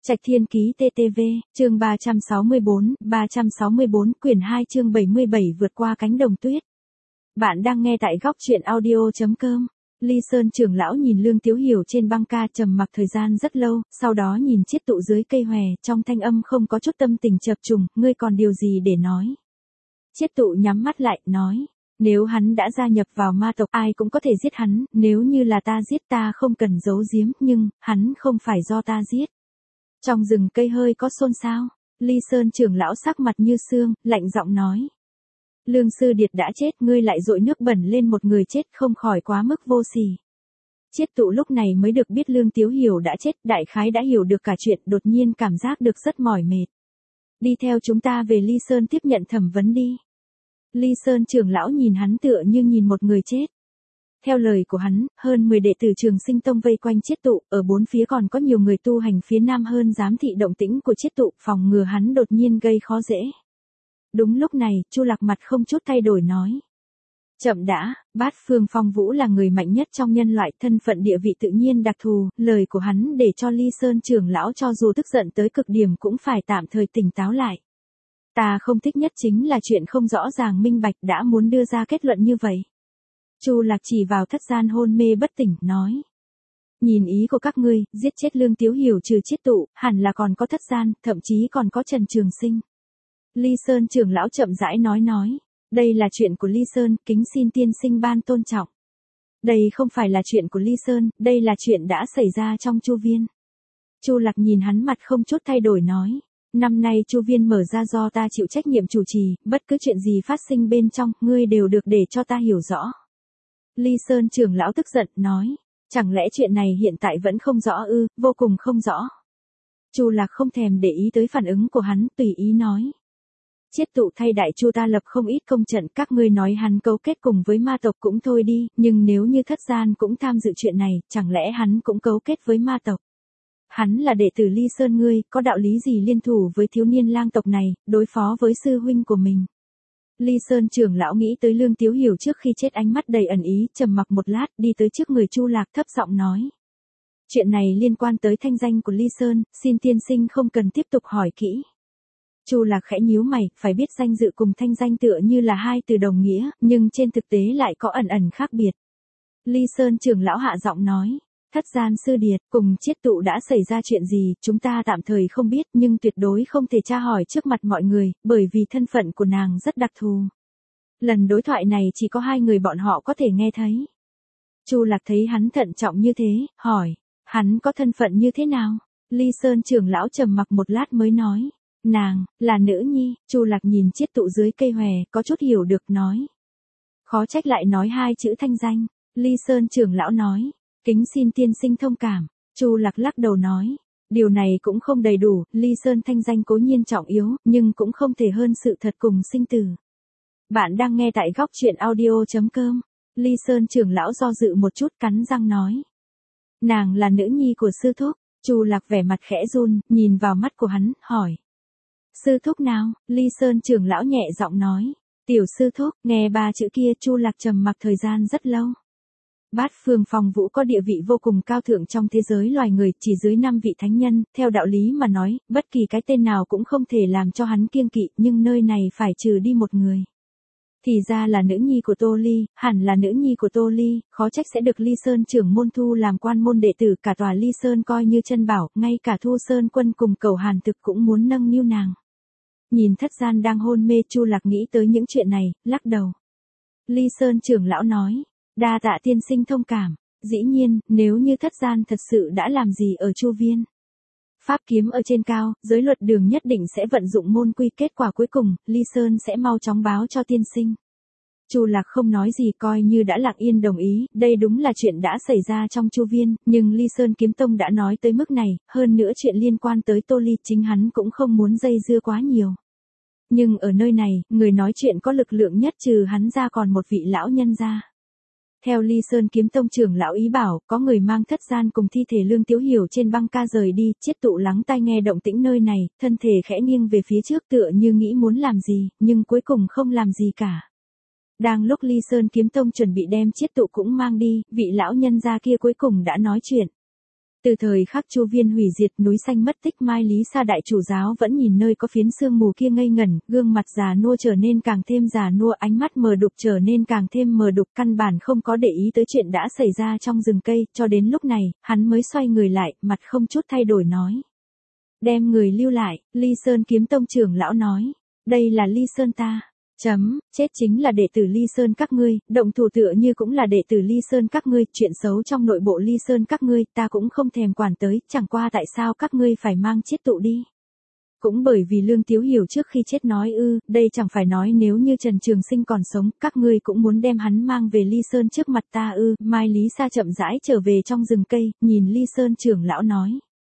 Trạch Thiên Ký TTV, chương 364, quyển 2 chương 77 vượt qua cánh đồng tuyết. Bạn đang nghe tại góc truyện audio.com. Ly Sơn trưởng lão nhìn Lương Tiếu Hiểu trên băng ca trầm mặc thời gian rất lâu, sau đó nhìn chiết tụ dưới cây hòe, trong thanh âm không có chút tâm tình chập trùng, ngươi còn điều gì để nói? Chiết tụ nhắm mắt lại, nói, nếu hắn đã gia nhập vào ma tộc ai cũng có thể giết hắn, nếu như là ta giết ta không cần giấu giếm, nhưng, hắn không phải do ta giết. Trong rừng cây hơi có xôn xao, Ly Sơn trưởng lão sắc mặt như xương, lạnh giọng nói. Lương Sư Điệt đã chết, ngươi lại dội nước bẩn lên một người chết không khỏi quá mức vô sỉ. Chiết tụ lúc này mới được biết Lương Tiếu Hiểu đã chết, đại khái đã hiểu được cả chuyện, đột nhiên cảm giác được rất mỏi mệt. Đi theo chúng ta về Ly Sơn tiếp nhận thẩm vấn đi. Ly Sơn trưởng lão nhìn hắn tựa như nhìn một người chết. Theo lời của hắn, hơn 10 đệ tử Trường Sinh Tông vây quanh chiết tụ, ở bốn phía còn có nhiều người tu hành phía nam hơn giám thị động tĩnh của chiết tụ, phòng ngừa hắn đột nhiên gây khó dễ. Đúng lúc này, Chu Lạc mặt không chút thay đổi nói. Chậm đã, Bát Phương Phong Vũ là người mạnh nhất trong nhân loại, thân phận địa vị tự nhiên đặc thù, lời của hắn để cho Ly Sơn trưởng lão cho dù tức giận tới cực điểm cũng phải tạm thời tỉnh táo lại. Ta không thích nhất chính là chuyện không rõ ràng minh bạch đã muốn đưa ra kết luận như vậy. Chu Lạc chỉ vào thất gian hôn mê bất tỉnh, nói. Nhìn ý của các ngươi, giết chết Lương Tiếu Hiểu trừ chiết tụ, hẳn là còn có thất gian, thậm chí còn có Trần Trường Sinh. Ly Sơn trưởng lão chậm rãi nói. Đây là chuyện của Ly Sơn, kính xin tiên sinh ban tôn trọng. Đây không phải là chuyện của Ly Sơn, đây là chuyện đã xảy ra trong Chu Viên. Chu Lạc nhìn hắn mặt không chút thay đổi nói. Năm nay Chu Viên mở ra do ta chịu trách nhiệm chủ trì, bất cứ chuyện gì phát sinh bên trong, ngươi đều được để cho ta hiểu rõ. Ly Sơn trưởng lão tức giận, nói. Chẳng lẽ chuyện này hiện tại vẫn không rõ ư, vô cùng không rõ. Chu Lạc không thèm để ý tới phản ứng của hắn, tùy ý nói. Chiết tụ thay đại Chu ta lập không ít công trận, các ngươi nói hắn cấu kết cùng với ma tộc cũng thôi đi, nhưng nếu như thất gian cũng tham dự chuyện này, chẳng lẽ hắn cũng cấu kết với ma tộc? Hắn là đệ tử Ly Sơn ngươi, có đạo lý gì liên thủ với thiếu niên lang tộc này, đối phó với sư huynh của mình? Ly Sơn trưởng lão nghĩ tới Lương Tiếu Hiểu trước khi chết, ánh mắt đầy ẩn ý, trầm mặc một lát, đi tới trước người Chu Lạc thấp giọng nói. Chuyện này liên quan tới thanh danh của Ly Sơn, xin tiên sinh không cần tiếp tục hỏi kỹ. Chu Lạc khẽ nhíu mày, phải biết danh dự cùng thanh danh tựa như là hai từ đồng nghĩa, nhưng trên thực tế lại có ẩn khác biệt. Ly Sơn trưởng lão hạ giọng nói. Thất gian sư điệt, cùng chiết tụ đã xảy ra chuyện gì, chúng ta tạm thời không biết, nhưng tuyệt đối không thể tra hỏi trước mặt mọi người, bởi vì thân phận của nàng rất đặc thù. Lần đối thoại này chỉ có hai người bọn họ có thể nghe thấy. Chu Lạc thấy hắn thận trọng như thế, hỏi, hắn có thân phận như thế nào? Ly Sơn trưởng lão trầm mặc một lát mới nói, nàng, là nữ nhi. Chu Lạc nhìn chiết tụ dưới cây hòe, có chút hiểu được, nói. Khó trách lại nói hai chữ thanh danh. Ly Sơn trưởng lão nói. Kính xin tiên sinh thông cảm. Chu Lạc lắc đầu nói. Điều này cũng không đầy đủ, Ly Sơn thanh danh cố nhiên trọng yếu, nhưng cũng không thể hơn sự thật cùng sinh tử. Bạn đang nghe tại góc truyện audio.com. Ly Sơn trưởng lão do dự một chút, cắn răng nói. Nàng là nữ nhi của sư thúc. Chu Lạc vẻ mặt khẽ run, nhìn vào mắt của hắn, hỏi. Sư thúc nào? Ly Sơn trưởng lão nhẹ giọng nói. Tiểu sư thúc. Nghe ba chữ kia, Chu Lạc trầm mặc thời gian rất lâu. Bát Phương Phong Vũ có địa vị vô cùng cao thượng trong thế giới loài người, chỉ dưới 5 vị thánh nhân, theo đạo lý mà nói, bất kỳ cái tên nào cũng không thể làm cho hắn kiêng kỵ, nhưng nơi này phải trừ đi một người. Thì ra là nữ nhi của Tô Ly, hẳn là nữ nhi của Tô Ly, khó trách sẽ được Ly Sơn trưởng môn thu làm quan môn đệ tử, cả tòa Ly Sơn coi như chân bảo, ngay cả Thu Sơn quân cùng Cầu Hàn Thực cũng muốn nâng niu nàng. Nhìn thất gian đang hôn mê, Chu Lạc nghĩ tới những chuyện này, lắc đầu. Ly Sơn trưởng lão nói. Đa tạ tiên sinh thông cảm. Dĩ nhiên, nếu như thất gian thật sự đã làm gì ở Chu Viên. Pháp kiếm ở trên cao, giới luật đường nhất định sẽ vận dụng môn quy, kết quả cuối cùng, Ly Sơn sẽ mau chóng báo cho tiên sinh. Chu Lạc không nói gì, coi như đã lặng yên đồng ý, đây đúng là chuyện đã xảy ra trong Chu Viên, nhưng Ly Sơn kiếm tông đã nói tới mức này, hơn nữa chuyện liên quan tới Tô Ly, chính hắn cũng không muốn dây dưa quá nhiều. Nhưng ở nơi này, người nói chuyện có lực lượng nhất trừ hắn ra còn một vị lão nhân gia. Theo Ly Sơn kiếm tông trưởng lão ý bảo, có người mang thất gian cùng thi thể Lương Tiếu Hiểu trên băng ca rời đi, chiết tụ lắng tai nghe động tĩnh nơi này, thân thể khẽ nghiêng về phía trước tựa như nghĩ muốn làm gì, nhưng cuối cùng không làm gì cả. Đang lúc Ly Sơn kiếm tông chuẩn bị đem chiết tụ cũng mang đi, vị lão nhân gia kia cuối cùng đã nói chuyện. Từ thời khắc Chu Viên hủy diệt núi xanh mất tích, Mai Lý Sa đại chủ giáo vẫn nhìn nơi có phiến sương mù kia ngây ngẩn, gương mặt già nua trở nên càng thêm già nua, ánh mắt mờ đục trở nên càng thêm mờ đục, căn bản không có để ý tới chuyện đã xảy ra trong rừng cây, cho đến lúc này, hắn mới xoay người lại, mặt không chút thay đổi nói. Đem người lưu lại, Ly Sơn Kiếm Tông trưởng lão nói. Đây là Ly Sơn ta. Chết chính là đệ tử Ly Sơn các ngươi, động thủ tựa như cũng là đệ tử Ly Sơn các ngươi, chuyện xấu trong nội bộ Ly Sơn các ngươi, ta cũng không thèm quản tới, chẳng qua tại sao các ngươi phải mang chiết tụ đi. Cũng bởi vì Lương Tiếu Hiểu trước khi chết nói đây chẳng phải nói nếu như Trần Trường Sinh còn sống, các ngươi cũng muốn đem hắn mang về Ly Sơn trước mặt ta Mai Lý Sa chậm rãi trở về trong rừng cây, nhìn Ly Sơn trưởng lão nói.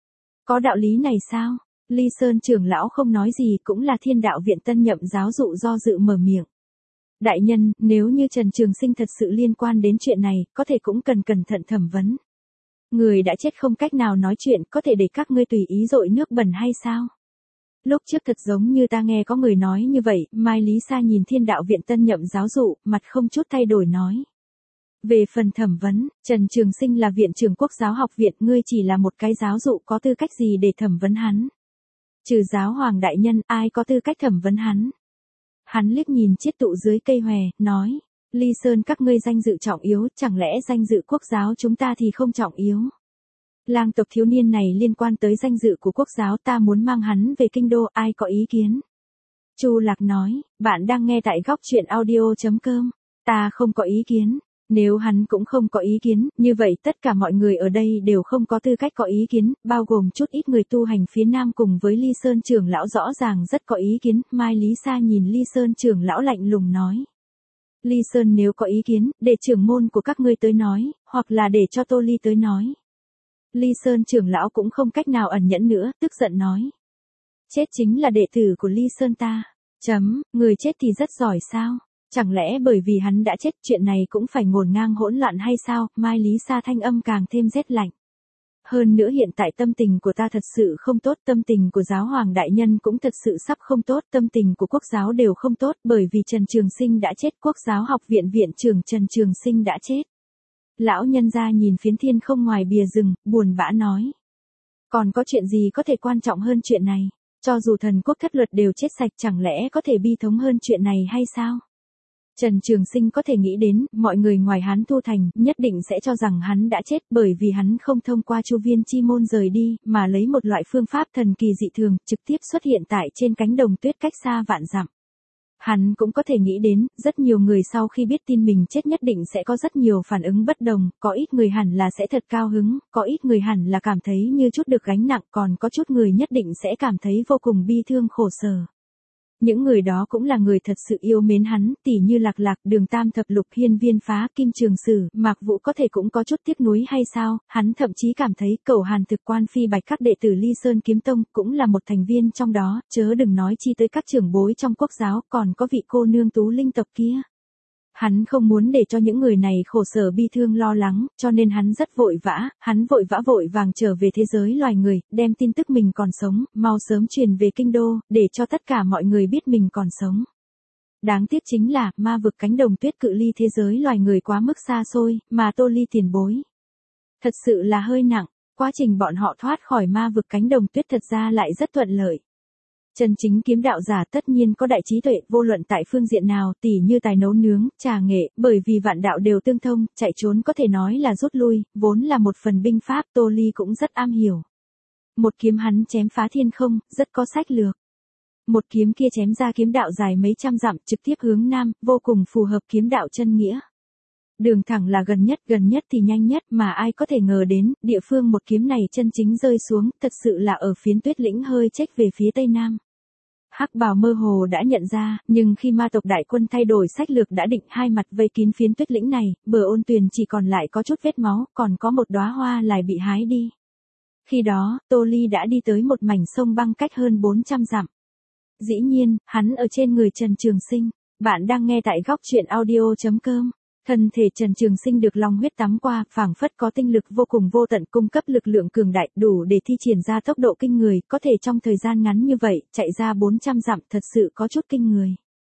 Có đạo lý này sao? Ly Sơn trưởng lão không nói gì, cũng là Thiên Đạo Viện tân nhậm giáo dụ do dự mở miệng. Đại nhân, nếu như Trần Trường Sinh thật sự liên quan đến chuyện này, có thể cũng cần cẩn thận thẩm vấn. Người đã chết không cách nào nói chuyện, có thể để các ngươi tùy ý dội nước bẩn hay sao? Lúc trước thật giống như ta nghe có người nói như vậy, Mai Lý Sa nhìn Thiên Đạo Viện tân nhậm giáo dụ, mặt không chút thay đổi nói. Về phần thẩm vấn, Trần Trường Sinh là viện trưởng Quốc giáo học viện, ngươi chỉ là một cái giáo dụ, có tư cách gì để thẩm vấn hắn? Trừ giáo hoàng đại nhân, ai có tư cách thẩm vấn hắn? Hắn liếc nhìn chiết tụ dưới cây hòe, nói. Ly Sơn các ngươi danh dự trọng yếu, chẳng lẽ danh dự quốc giáo chúng ta thì không trọng yếu? Lang tộc thiếu niên này liên quan tới danh dự của quốc giáo, ta muốn mang hắn về kinh đô, ai có ý kiến? Chu Lạc nói, bạn đang nghe tại góc truyện audio.com. Ta không có ý kiến. Nếu hắn cũng không có ý kiến, như vậy tất cả mọi người ở đây đều không có tư cách có ý kiến, bao gồm chút ít người tu hành phía Nam cùng với Ly Sơn trưởng lão rõ ràng rất có ý kiến. Mai Lý Sa nhìn Ly Sơn trưởng lão lạnh lùng nói. Ly Sơn nếu có ý kiến, để trưởng môn của các ngươi tới nói, hoặc là để cho Tô Ly tới nói. Ly Sơn trưởng lão cũng không cách nào ẩn nhẫn nữa, tức giận nói. Chết chính là đệ tử của Ly Sơn ta. Người chết thì rất giỏi sao? Chẳng lẽ bởi vì hắn đã chết chuyện này cũng phải ngổn ngang hỗn loạn hay sao? Mai Lý Sa thanh âm càng thêm rét lạnh. Hơn nữa hiện tại tâm tình của ta thật sự không tốt, tâm tình của giáo hoàng đại nhân cũng thật sự sắp không tốt, tâm tình của quốc giáo đều không tốt, bởi vì Trần Trường Sinh đã chết, Quốc giáo học viện viện trưởng Trần Trường Sinh đã chết. Lão nhân gia nhìn phiến thiên không ngoài bìa rừng, buồn bã nói. Còn có chuyện gì có thể quan trọng hơn chuyện này? Cho dù thần quốc thất luật đều chết sạch, chẳng lẽ có thể bi thống hơn chuyện này hay sao? Trần Trường Sinh có thể nghĩ đến, mọi người ngoài hắn Tu Thành, nhất định sẽ cho rằng hắn đã chết, bởi vì hắn không thông qua Chu Viên chi môn rời đi, mà lấy một loại phương pháp thần kỳ dị thường, trực tiếp xuất hiện tại trên cánh đồng tuyết cách xa vạn dặm. Hắn cũng có thể nghĩ đến, rất nhiều người sau khi biết tin mình chết nhất định sẽ có rất nhiều phản ứng bất đồng, có ít người hẳn là sẽ thật cao hứng, có ít người hẳn là cảm thấy như chút được gánh nặng, còn có chút người nhất định sẽ cảm thấy vô cùng bi thương khổ sở. Những người đó cũng là người thật sự yêu mến hắn, tỉ như Lạc Lạc, Đường Tam Thập Lục, Hiên Viên Phá, Kim Trường Sử, Mạc Vũ có thể cũng có chút tiếc nuối hay sao? Hắn thậm chí cảm thấy Cẩu Hàn Thực Quan Phi Bạch các đệ tử Ly Sơn Kiếm Tông cũng là một thành viên trong đó, chớ đừng nói chi tới các trưởng bối trong quốc giáo, còn có vị cô nương Tú Linh tộc kia. Hắn không muốn để cho những người này khổ sở bi thương lo lắng, cho nên hắn rất vội vã, hắn vội vàng trở về thế giới loài người, đem tin tức mình còn sống, mau sớm truyền về kinh đô, để cho tất cả mọi người biết mình còn sống. Đáng tiếc chính là, ma vực cánh đồng tuyết cự ly thế giới loài người quá mức xa xôi, mà Tô Ly tiền bối. Thật sự là hơi nặng, quá trình bọn họ thoát khỏi ma vực cánh đồng tuyết thật ra lại rất thuận lợi. Chân chính kiếm đạo giả tất nhiên có đại trí tuệ, vô luận tại phương diện nào, tỉ như tài nấu nướng, trà nghệ, bởi vì vạn đạo đều tương thông, chạy trốn có thể nói là rút lui, vốn là một phần binh pháp, Tô Ly cũng rất am hiểu. Một kiếm hắn chém phá thiên không, rất có sách lược. Một kiếm kia chém ra kiếm đạo dài mấy trăm dặm, trực tiếp hướng nam, vô cùng phù hợp kiếm đạo chân nghĩa. Đường thẳng là gần nhất thì nhanh nhất, mà ai có thể ngờ đến, địa phương một kiếm này chân chính rơi xuống, thật sự là ở phiến tuyết lĩnh hơi chếch về phía tây nam. Hắc Bào mơ hồ đã nhận ra, nhưng khi ma tộc đại quân thay đổi sách lược đã định hai mặt vây kín phiến tuyết lĩnh này, bờ ôn tuyền chỉ còn lại có chút vết máu, còn có một đóa hoa lại bị hái đi. Khi đó, Tô Ly đã đi tới một mảnh sông băng cách hơn 400 dặm. Dĩ nhiên, hắn ở trên người Trần Trường Sinh. Bạn đang nghe tại góc truyện audio.com. Thân thể Trần Trường Sinh được long huyết tắm qua, phảng phất có tinh lực vô cùng vô tận, cung cấp lực lượng cường đại, đủ để thi triển ra tốc độ kinh người, có thể trong thời gian ngắn như vậy, chạy ra 400 dặm, thật sự có chút kinh người.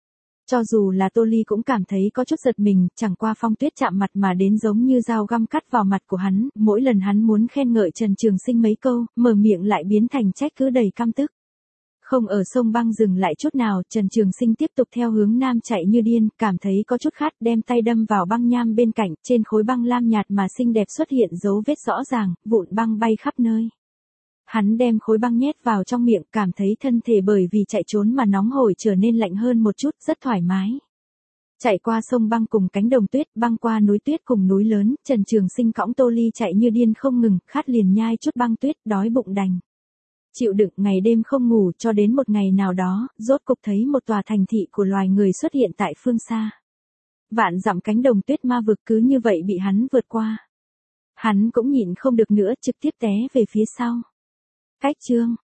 Cho dù là Tô Ly cũng cảm thấy có chút giật mình, chẳng qua Phong Tuyết chạm mặt mà đến giống như dao găm cắt vào mặt của hắn, mỗi lần hắn muốn khen ngợi Trần Trường Sinh mấy câu, mở miệng lại biến thành trách cứ đầy căm tức. Không ở sông băng dừng lại chút nào, Trần Trường Sinh tiếp tục theo hướng nam chạy như điên, cảm thấy có chút khát, đem tay đâm vào băng nham bên cạnh, trên khối băng lam nhạt mà xinh đẹp xuất hiện dấu vết rõ ràng, vụn băng bay khắp nơi. Hắn đem khối băng nhét vào trong miệng, cảm thấy thân thể bởi vì chạy trốn mà nóng hổi trở nên lạnh hơn một chút, rất thoải mái. Chạy qua sông băng cùng cánh đồng tuyết, băng qua núi tuyết cùng núi lớn, Trần Trường Sinh cõng Tô Ly chạy như điên không ngừng, khát liền nhai chút băng tuyết, đói bụng đành chịu đựng ngày đêm không ngủ cho đến một ngày nào đó, rốt cục thấy một tòa thành thị của loài người xuất hiện tại phương xa. Vạn dặm cánh đồng tuyết ma vực cứ như vậy bị hắn vượt qua. Hắn cũng nhịn không được nữa, trực tiếp té về phía sau. Cách chương